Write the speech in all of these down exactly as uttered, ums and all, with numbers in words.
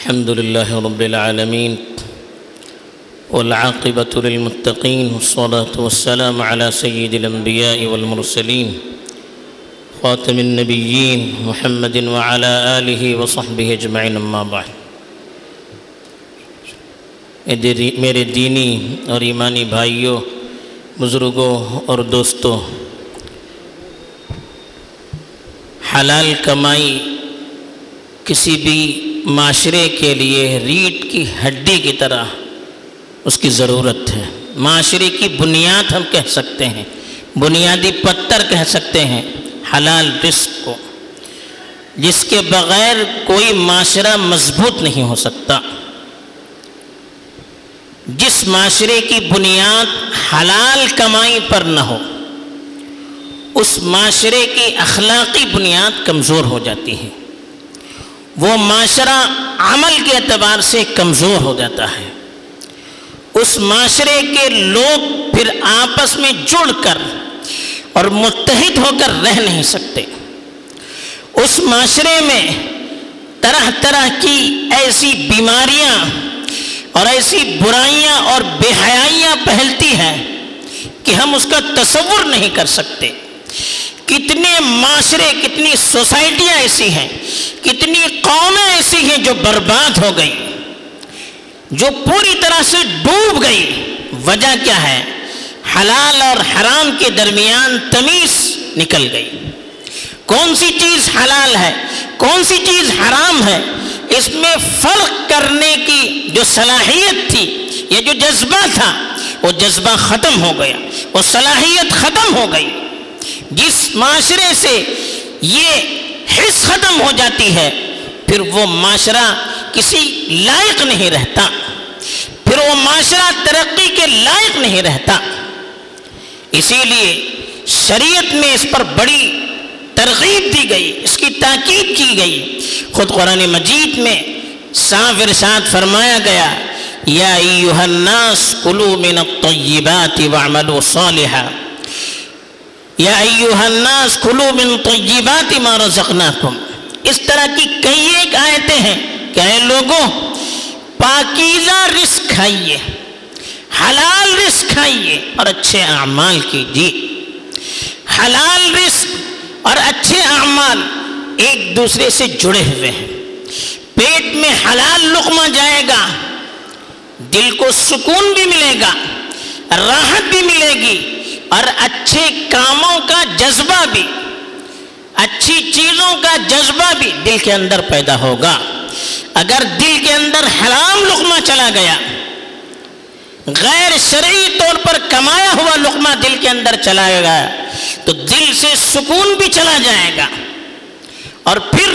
الحمد لله رب العالمين والعاقبة للمتقين والصلاة والسلام على سيد الأنبياء والمرسلين خاتم النبيين محمد وعلى آله وصحبه اجمعين اما بعد. میرے دینی اور ایمانی بھائیوں، بزرگوں اور دوستوں، حلال کمائی کسی بھی معاشرے کے لیے ریڑھ کی ہڈی کی طرح اس کی ضرورت ہے. معاشرے کی بنیاد ہم کہہ سکتے ہیں، بنیادی پتھر کہہ سکتے ہیں حلال رزق کو، جس کے بغیر کوئی معاشرہ مضبوط نہیں ہو سکتا. جس معاشرے کی بنیاد حلال کمائی پر نہ ہو، اس معاشرے کی اخلاقی بنیاد کمزور ہو جاتی ہے. وہ معاشرہ عمل کے اعتبار سے کمزور ہو جاتا ہے. اس معاشرے کے لوگ پھر آپس میں جڑ کر اور متحد ہو کر رہ نہیں سکتے. اس معاشرے میں طرح طرح کی ایسی بیماریاں اور ایسی برائیاں اور بے حیائیاں پھیلتی ہیں کہ ہم اس کا تصور نہیں کر سکتے. کتنے معاشرے، کتنی سوسائٹیاں ایسی ہیں، کتنی قومیں ایسی ہیں جو برباد ہو گئی، جو پوری طرح سے ڈوب گئی. وجہ کیا ہے؟ حلال اور حرام کے درمیان تمیز نکل گئی. کون سی چیز حلال ہے، کون سی چیز حرام ہے، اس میں فرق کرنے کی جو صلاحیت تھی، یہ جو جذبہ تھا، وہ جذبہ ختم ہو گیا، وہ صلاحیت ختم ہو گئی. جس معاشرے سے یہ حس ختم ہو جاتی ہے، پھر وہ معاشرہ کسی لائق نہیں رہتا، پھر وہ معاشرہ ترقی کے لائق نہیں رہتا. اسی لیے شریعت میں اس پر بڑی ترغیب دی گئی، اس کی تاکید کی گئی. خود قرآن مجید میں صاف ارشاد فرمایا گیا، یا ایھا الناس کلوا من الطیبات واعملوا صالحا، یا ایھا الناس کلوا من طیبات ما رزقناکم. اس طرح کی کئی ایک آیتیں ہیں کہ اے لوگوں، پاکیزہ رزق کھائیے، حلال رزق کھائیے اور اچھے اعمال کیجیے. حلال رزق اور اچھے اعمال ایک دوسرے سے جڑے ہوئے ہیں. پیٹ میں حلال لقمہ جائے گا، دل کو سکون بھی ملے گا، راحت بھی ملے گی، اور اچھے کاموں کا جذبہ بھی، اچھی چیزوں کا جذبہ بھی دل کے اندر پیدا ہوگا. اگر دل کے اندر حرام لقمہ چلا گیا، غیر شرعی طور پر کمایا ہوا لقمہ دل کے اندر چلا گیا، تو دل سے سکون بھی چلا جائے گا، اور پھر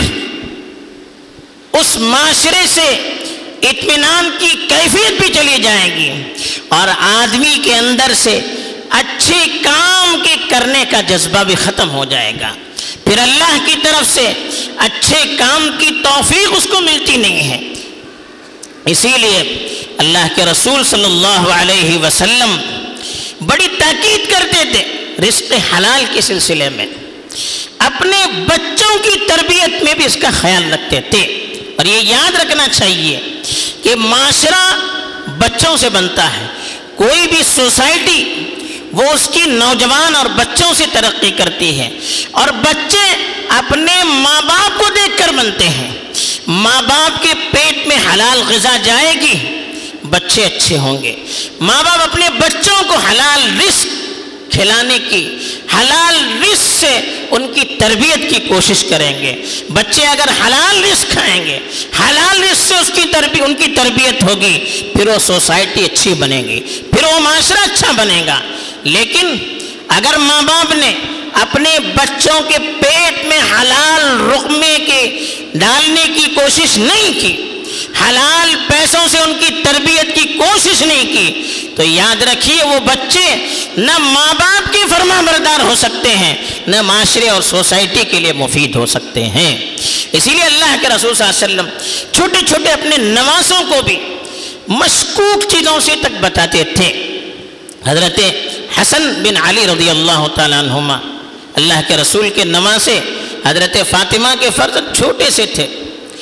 اس معاشرے سے اطمینان کی کیفیت بھی چلی جائے گی، اور آدمی کے اندر سے اچھے کام کے کرنے کا جذبہ بھی ختم ہو جائے گا. پھر اللہ کی طرف سے اچھے کام کی توفیق اس کو ملتی نہیں ہے. اسی لیے اللہ کے رسول صلی اللہ علیہ وسلم بڑی تاکید کرتے تھے رزق حلال کے سلسلے میں. اپنے بچوں کی تربیت میں بھی اس کا خیال رکھتے تھے. اور یہ یاد رکھنا چاہیے کہ معاشرہ بچوں سے بنتا ہے. کوئی بھی سوسائٹی وہ اس کی نوجوان اور بچوں سے ترقی کرتی ہے، اور بچے اپنے ماں باپ کو دیکھ کر بنتے ہیں. ماں باپ کے پیٹ میں حلال غذا جائے گی، بچے اچھے ہوں گے. ماں باپ اپنے بچوں کو حلال رزق کھلانے کی، حلال رزق سے ان کی تربیت کی کوشش کریں گے. بچے اگر حلال رزق کھائیں گے، حلال رزق سے اس کی تربیت ان کی تربیت ہوگی، پھر وہ سوسائٹی اچھی بنے گی، پھر وہ معاشرہ اچھا بنے گا. لیکن اگر ماں باپ نے اپنے بچوں کے پیٹ میں حلال رقمے کے ڈالنے کی کوشش نہیں کی، حلال پیسوں سے ان کی تربیت کی کوشش نہیں کی، تو یاد رکھیے وہ بچے نہ ماں باپ کے فرما بردار ہو سکتے ہیں، نہ معاشرے اور سوسائٹی کے لیے مفید ہو سکتے ہیں. اسی لیے اللہ کے رسول صلی اللہ علیہ وسلم چھوٹے چھوٹے اپنے نواسوں کو بھی مشکوک چیزوں سے تک بتاتے تھے. حضرت حسن بن علی رضی اللہ تعالیٰ عنہما اللہ کے رسول کے نواسے، حضرت فاطمہ کے فرزند چھوٹے سے تھے.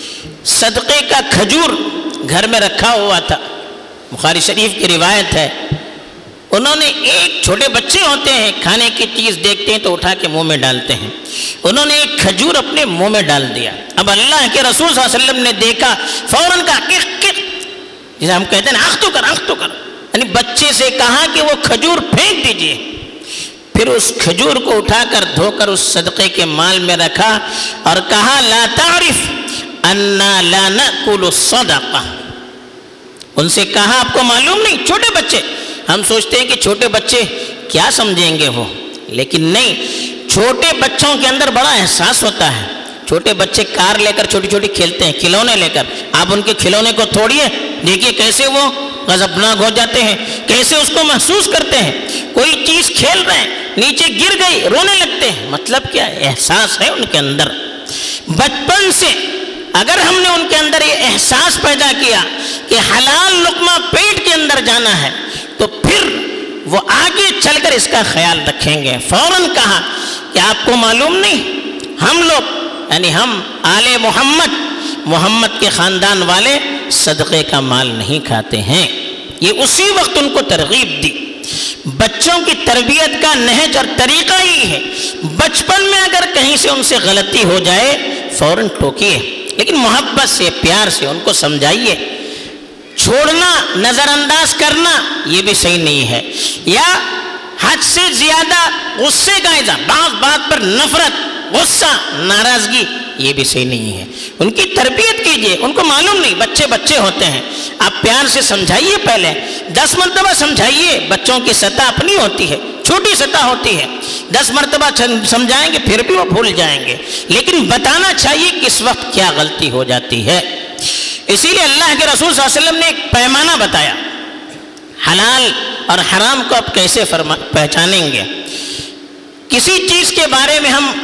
صدقے کا کھجور گھر میں رکھا ہوا تھا، بخاری شریف کی روایت ہے، انہوں نے ایک چھوٹے بچے ہوتے ہیں کھانے کی چیز دیکھتے ہیں تو اٹھا کے منہ میں ڈالتے ہیں، انہوں نے ایک کھجور اپنے منہ میں ڈال دیا۔ اب اللہ کے رسول صلی اللہ علیہ وسلم نے دیکھا، فوراً کہا کک کک، جسے ہم کہتے ہیں آنکھ تو کر آنکھ تو کر، یعنی بچے سے کہا کہ وہ کھجور پھینک دیجئے۔ پھر اس کھجور کو اٹھا کر دھو کر اس صدقے کے مال میں رکھا اور کہا لا تعرف انا لا نأکل الصدقہ۔ ان سے کہا آپ کو معلوم نہیں، چھوٹے بچے، ہم سوچتے ہیں کہ چھوٹے بچے کیا سمجھیں گے وہ، لیکن نہیں، چھوٹے بچوں کے اندر بڑا احساس ہوتا ہے۔ چھوٹے بچے کار لے کر چھوٹی چھوٹی کھیلتے ہیں، کھلونے لے کر، آپ ان کے کھلونے کو توڑیے، دیکھیے کیسے وہ غضبناک ہو جاتے ہیں، کیسے اس کو محسوس کرتے ہیں۔ کوئی چیز کھیل رہے ہیں، نیچے گر گئی، رونے لگتے ہیں، مطلب کیا احساس ہے ان کے اندر۔ بچپن سے اگر ہم نے ان کے اندر یہ احساس پیدا کیا کہ حلال لقمہ پیٹ کے اندر جانا ہے تو پھر وہ آگے چل کر اس کا خیال رکھیں گے۔ فوراً کہا کہ آپ کو معلوم نہیں، ہم لوگ یعنی ہم آل محمد محمد کے خاندان والے صدقے کا مال نہیں کھاتے ہیں۔ یہ اسی وقت ان کو ترغیب دی۔ بچوں کی تربیت کا نہج اور طریقہ ہی ہے، بچپن میں اگر کہیں سے ان سے غلطی ہو جائے فوراً ٹوکیے، لیکن محبت سے پیار سے ان کو سمجھائیے۔ چھوڑنا، نظر انداز کرنا یہ بھی صحیح نہیں ہے، یا حد سے زیادہ غصے کا اظہار، بعض بات پر نفرت، غصہ، ناراضگی یہ بھی صحیح نہیں ہے۔ ان کی تربیت کیجئے، ان کو معلوم نہیں، بچے بچے ہوتے ہیں، آپ پیار سے سمجھائیے، پہلے دس مرتبہ سمجھائیے۔ بچوں کی سطح اپنی ہوتی ہے، چھوٹی سطح ہوتی ہے، دس مرتبہ سمجھائیں گے پھر بھی وہ بھول جائیں گے، لیکن بتانا چاہیے کس وقت کیا غلطی ہو جاتی ہے۔ اسی لیے اللہ کے رسول صلی اللہ علیہ وسلم نے ایک پیمانہ بتایا، حلال اور حرام کو آپ کیسے پہچانیں گے۔ کسی چیز کے بارے میں ہم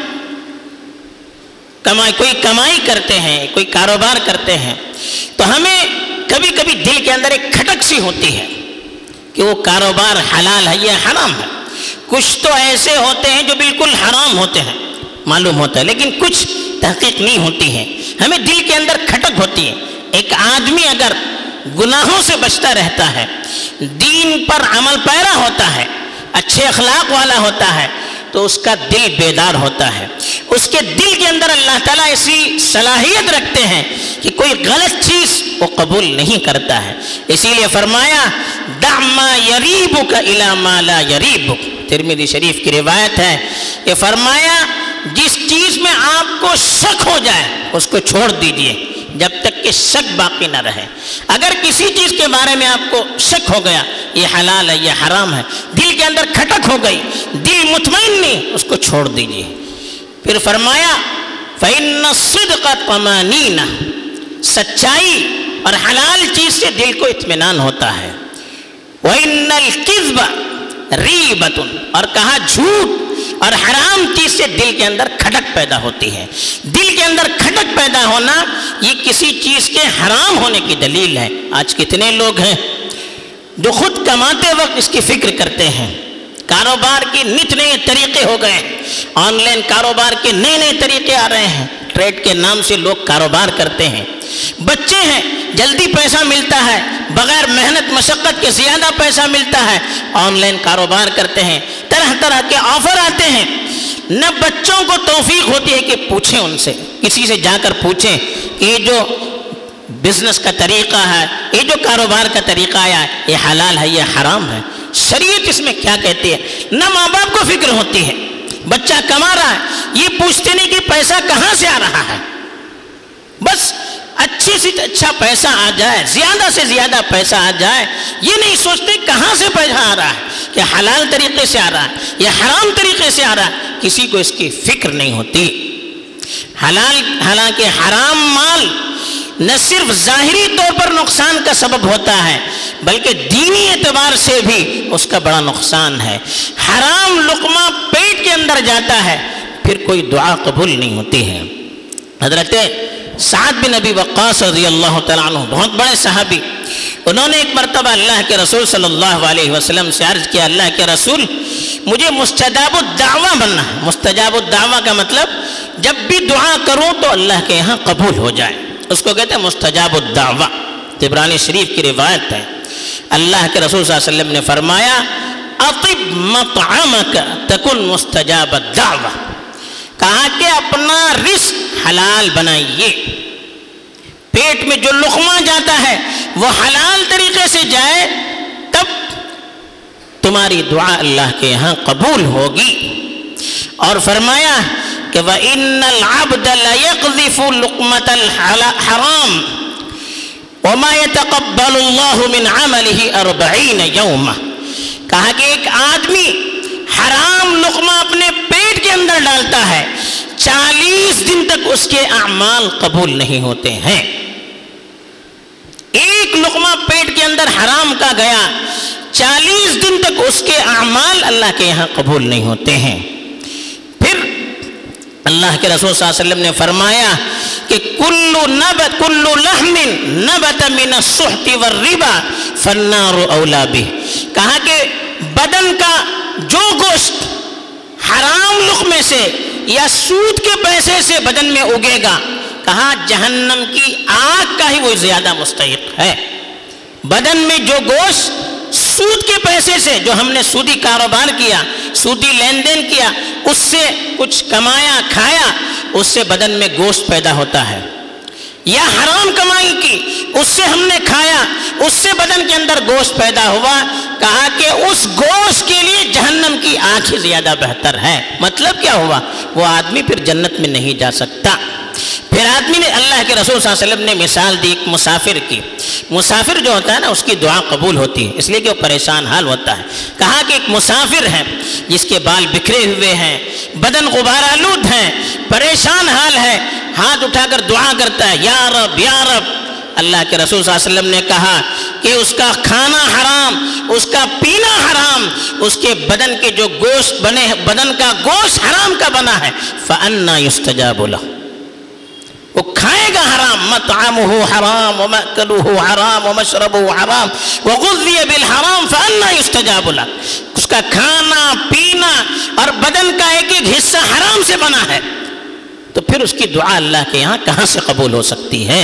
کمائی کوئی کمائی کرتے ہیں، کوئی کاروبار کرتے ہیں تو ہمیں کبھی کبھی دل کے اندر ایک کھٹک سی ہوتی ہے کہ وہ کاروبار حلال ہے یا حرام ہے۔ کچھ تو ایسے ہوتے ہیں جو بالکل حرام ہوتے ہیں، معلوم ہوتا ہے، لیکن کچھ تحقیق نہیں ہوتی ہے، ہمیں دل کے اندر کھٹک ہوتی ہے۔ ایک آدمی اگر گناہوں سے بچتا رہتا ہے، دین پر عمل پیرا ہوتا ہے، اچھے اخلاق والا ہوتا ہے تو اس کا دل بیدار ہوتا ہے، اس کے دل کے اندر اللہ تعالیٰ ایسی صلاحیت رکھتے ہیں کہ کوئی غلط چیز وہ قبول نہیں کرتا ہے۔ اسی لیے فرمایا دع ما یریبک الی ما لا یریبک، ترمذی شریف کی روایت ہے، یہ فرمایا جس چیز میں آپ کو شک ہو جائے اس کو چھوڑ دیجئے جب تک کہ شک باقی نہ رہے۔ اگر کسی چیز کے بارے میں آپ کو شک ہو گیا یہ حلال ہے یہ حرام ہے، دل کے اندر کھٹک ہو گئی، دل مطمئن نہیں، اس کو چھوڑ دیجئے۔ پھر فرمایا فَإِنَّ الصِّدْقَ طَمَانِينَ، سچائی اور حلال چیز سے دل کو اطمینان ہوتا ہے۔ وَإِنَّ الْكِذْبَ رِيبَةٌ، اور کہا جھوٹ اور حرام چیز سے دل کے اندر کھٹک پیدا ہوتی ہے۔ دل کے اندر کھٹک پیدا ہونا یہ کسی چیز کے حرام ہونے کی دلیل ہے۔ آج کتنے لوگ ہیں جو خود کماتے وقت اس کی فکر کرتے ہیں، کاروبار کے نت نئے طریقے ہو گئے، آن لائن کاروبار کے نئے نئے طریقے آ رہے ہیں، ٹریڈ کے نام سے لوگ کاروبار کرتے ہیں۔ بچے ہیں، جلدی پیسہ ملتا ہے، بغیر محنت مشقت کے زیادہ پیسہ ملتا ہے، آن لائن کاروبار کرتے ہیں، طرح طرح کے آفر آتے ہیں۔ نہ بچوں کو توفیق ہوتی ہے کہ پوچھیں ان سے، کسی سے جا کر پوچھیں کہ یہ جو بزنس کا طریقہ ہے، یہ جو کاروبار کا طریقہ آیا ہے، یہ حلال ہے یا حرام ہے، شریعت اس میں کیا کہتی ہے۔ نہ ماں باپ کو فکر ہوتی ہے، بچہ کما رہا ہے یہ پوچھتے نہیں کہ پیسہ کہاں سے آ رہا ہے، بس اچھی سے اچھا پیسہ آ جائے، زیادہ سے زیادہ پیسہ آ جائے، یہ نہیں سوچتے کہاں سے پیسہ آ رہا ہے، کہ حلال طریقے سے آ رہا ہے یا حرام طریقے سے آ رہا ہے، کسی کو اس کی فکر نہیں ہوتی۔ حلال حالانکہ حرام مال نہ صرف ظاہری طور پر نقصان کا سبب ہوتا ہے بلکہ دینی اعتبار سے بھی اس کا بڑا نقصان ہے۔ حرام لقمہ پیٹ کے اندر جاتا ہے پھر کوئی دعا قبول نہیں ہوتی ہے۔ حضرت سعد بن ابی وقاص رضی اللہ تعالیٰ عنہ بہت بڑے صحابی، انہوں نے ایک مرتبہ اللہ کے رسول صلی اللہ علیہ وسلم سے عرض کیا، اللہ کے رسول مجھے مستجاب الدعوہ بننا ہے۔ مستجاب الدعوہ کا مطلب جب بھی دعا کروں تو اللہ کے یہاں قبول ہو جائے۔ اس کو کہتے ہیں مستجاب الدعوہ. طبرانی شریف کی روایت ہے، اللہ کے رسول صلی اللہ علیہ وسلم نے فرمایا اطب مطعمک تکن مستجاب الدعوہ. کہا کہ اپنا رزق حلال بنائیے، پیٹ میں جو لقمہ جاتا ہے وہ حلال طریقے سے جائے، تب تمہاری دعا اللہ کے یہاں قبول ہوگی. اور فرمایا کہ وَإِنَّ الْعَبْدَ لَيَقْذِفُ لُقْمَةَ الْحَرَامِ وَمَا يَتَقَبَّلُ اللَّهُ مِنْ عَمَلِهِ أَرْبَعِينَ يَوْمًا. کہا کہ ایک آدمی حرام لقمہ اپنے پیٹ کے اندر ڈالتا ہے، چالیس دن تک اس کے اعمال قبول نہیں ہوتے ہیں. ایک لقمہ پیٹ کے اندر حرام کا گیا، چالیس دن تک اس کے اعمال اللہ کے یہاں قبول نہیں ہوتے ہیں. پھر اللہ کے رسول صلی اللہ علیہ وسلم نے فرمایا کہ کل نبت کل لحم نبت من السحت والربا فالنار اولا بہ. کہا کہ بدن کا جو گوشت حرام لقمے سے یا سود کے پیسے سے بدن میں اگے گا، کہا جہنم کی آگ کا ہی وہ زیادہ مستحق ہے. بدن میں جو گوشت سود کے پیسے سے، جو ہم نے سودی کاروبار کیا، سودی لین دین کیا، اس سے کچھ کمایا کھایا، اس سے بدن میں گوشت پیدا ہوتا ہے، یا حرام کمائی کی، اس سے ہم نے کھایا، اس سے بدن کے اندر گوشت پیدا ہوا. کہا کہ اس گوشت کے لیے جہنم کی آنکھ ہی زیادہ بہتر ہے. مطلب کیا ہوا؟ وہ آدمی پھر جنت میں نہیں جا سکتا. پھر آدمی نے، اللہ کے رسول صلی اللہ علیہ وسلم نے مثال دی ایک مسافر کی. مسافر جو ہوتا ہے نا، اس کی دعا قبول ہوتی ہے، اس لیے کہ وہ پریشان حال ہوتا ہے. کہا کہ ایک مسافر ہے جس کے بال بکھرے ہوئے ہیں، بدن غبار آلود ہیں، پریشان حال ہے، ہاتھ اٹھا کر دعا کرتا ہے، یا رب یا رب. اللہ کے رسول صلی اللہ علیہ وسلم نے کہا کہ اس کا کھانا حرام، اس کا پینا حرام، اس کے بدن کے جو گوشت بنے، بدن کا گوشت حرام کا بنا ہے، فَأَنَّا يُسْتَجَابُ لَهُ. وہ کھائے گا حرام، مطعمہ حرام ومأکلہ حرام ومشربہ حرام وغذی بالحرام فأنا یستجاب لہ. اس کا کھانا پینا اور بدن کا ایک ایک حصہ حرام سے بنا ہے، تو پھر اس کی دعا اللہ کے یہاں کہاں سے قبول ہو سکتی ہے؟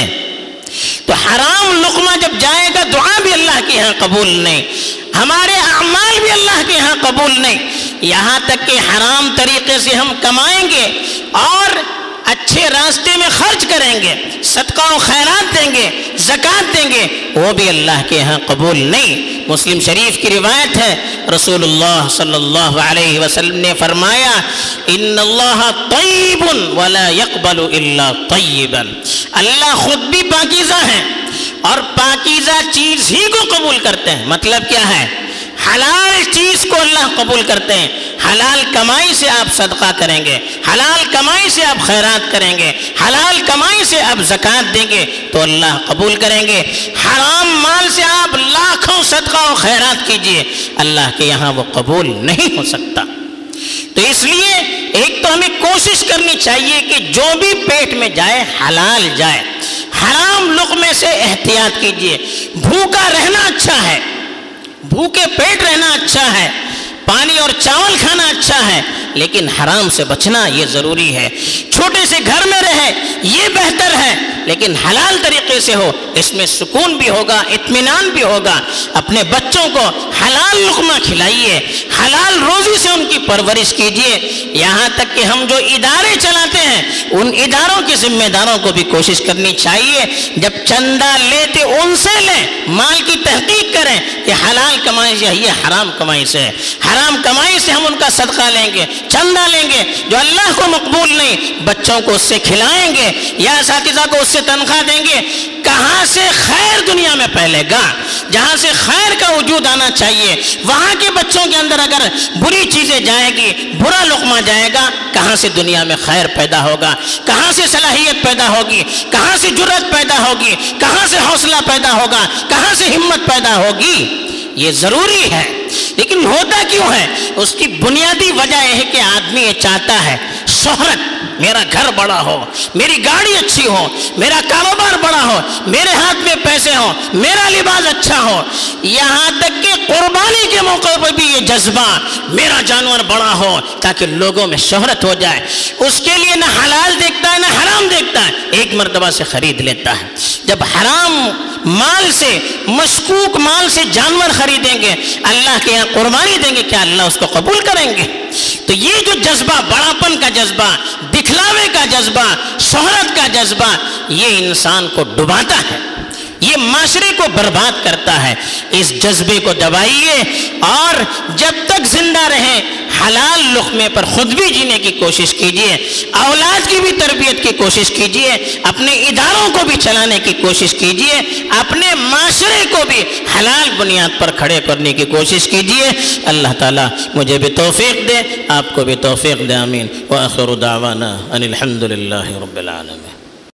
تو حرام لقمہ جب جائے گا، دعا بھی اللہ کے یہاں قبول نہیں، ہمارے اعمال بھی اللہ کے یہاں قبول نہیں. یہاں تک کہ حرام طریقے سے ہم کمائیں گے اور اچھے راستے میں خرچ کریں گے، صدقہ و خیرات دیں گے، زکوٰۃ دیں گے، وہ بھی اللہ کے ہاں قبول نہیں. مسلم شریف کی روایت ہے، رسول اللہ صلی اللہ علیہ وسلم نے فرمایا ان اللہ طیب ولا يقبل الا طیبا. اللہ خود بھی پاکیزہ ہے اور پاکیزہ چیز ہی کو قبول کرتے ہیں. مطلب کیا ہے؟ حلال چیز کو اللہ قبول کرتے ہیں. حلال کمائی سے آپ صدقہ کریں گے، حلال کمائی سے آپ خیرات کریں گے، حلال کمائی سے آپ زکوٰۃ دیں گے تو اللہ قبول کریں گے. حرام مال سے آپ لاکھوں صدقہ و خیرات کیجئے، اللہ کے یہاں وہ قبول نہیں ہو سکتا. تو اس لیے ایک تو ہمیں کوشش کرنی چاہیے کہ جو بھی پیٹ میں جائے حلال جائے. حرام لقمے سے احتیاط کیجئے. بھوکا رہنا اچھا ہے، بھوکے پیٹ رہنا اچھا ہے، پانی اور چاول کھانا اچھا ہے، لیکن حرام سے بچنا یہ ضروری ہے. چھوٹے سے گھر میں رہے یہ بہتر ہے، لیکن حلال طریقے سے ہو، اس میں سکون بھی ہوگا، اطمینان بھی ہوگا. اپنے بچوں کو حلال لقمہ کھلائیے، حلال روزی سے ان کی پرورش کیجیے. یہاں تک کہ ہم جو ادارے چلاتے ہیں ان اداروں کے ذمہ داروں کو بھی کوشش کرنی چاہیے جب چندہ لیتے ان سے لیں، مال کی تحقیق کریں کہ حلال کمائی سے یہ حرام کمائی سے ہے. حرام کمائی سے ہم ان کا صدقہ لیں گے، چندہ لیں گے جو اللہ کو مقبول نہیں، بچوں کو اس سے کھلائیں گے یا اساتذہ کو اس سے تنخواہ دیں گے. کہاں سے خیر دنیا میں پھیلے گا؟ جہاں سے خیر کا وجود آنا چاہیے وہاں کے بچوں کے اندر اگر بری چیزیں جائے گی، برا لقمہ جائے گا، کہاں سے دنیا میں خیر پیدا ہوگا؟ کہاں سے صلاحیت پیدا ہوگی؟ کہاں سے جرأت پیدا ہوگی؟ کہاں سے حوصلہ پیدا ہوگا؟ کہاں سے ہمت پیدا ہوگی؟ یہ ضروری ہے. لیکن ہوتا کیوں ہے؟ اس کی بنیادی وجہ یہ ہے کہ آدمی یہ چاہتا ہے شہرت، میرا گھر بڑا ہو، میری گاڑی اچھی ہو، میرا کاروبار بڑا ہو، میرے ہاتھ میں پیسے ہو. ہو، میرا لباس اچھا ہو، یہاں تک کہ قربانی کے موقع پر بھی یہ جذبہ میرا جانور بڑا ہو تاکہ لوگوں میں شہرت ہو جائے، اس کے لیے نہ حلال دیکھتا ہے نہ حرام دیکھتا ہے، ایک مرتبہ سے خرید لیتا ہے۔ جب حرام مال سے، مشکوک مال سے جانور خریدیں گے، اللہ کے یہاں قربانی دیں گے، کیا اللہ اس کو قبول کریں گے؟ تو یہ جو جذبہ، بڑاپن کا جذبہ، دکھلاوے کا جذبہ، شہرت کا جذبہ، یہ انسان کو ڈباتا ہے، یہ معاشرے کو برباد کرتا ہے۔ اس جذبے کو دبائیے اور جب تک زندہ رہیں حلال لقمے پر خود بھی جینے کی کوشش کیجئے، اولاد کی بھی تربیت کی کوشش کیجئے، اپنے اداروں کو بھی چلانے کی کوشش کیجئے، اپنے معاشرے کو بھی حلال بنیاد پر کھڑے کرنے کی کوشش کیجئے۔ اللہ تعالیٰ مجھے بھی توفیق دے، آپ کو بھی توفیق دے، آمین۔ وآخر دعوانا ان الحمد للہ رب العالمین۔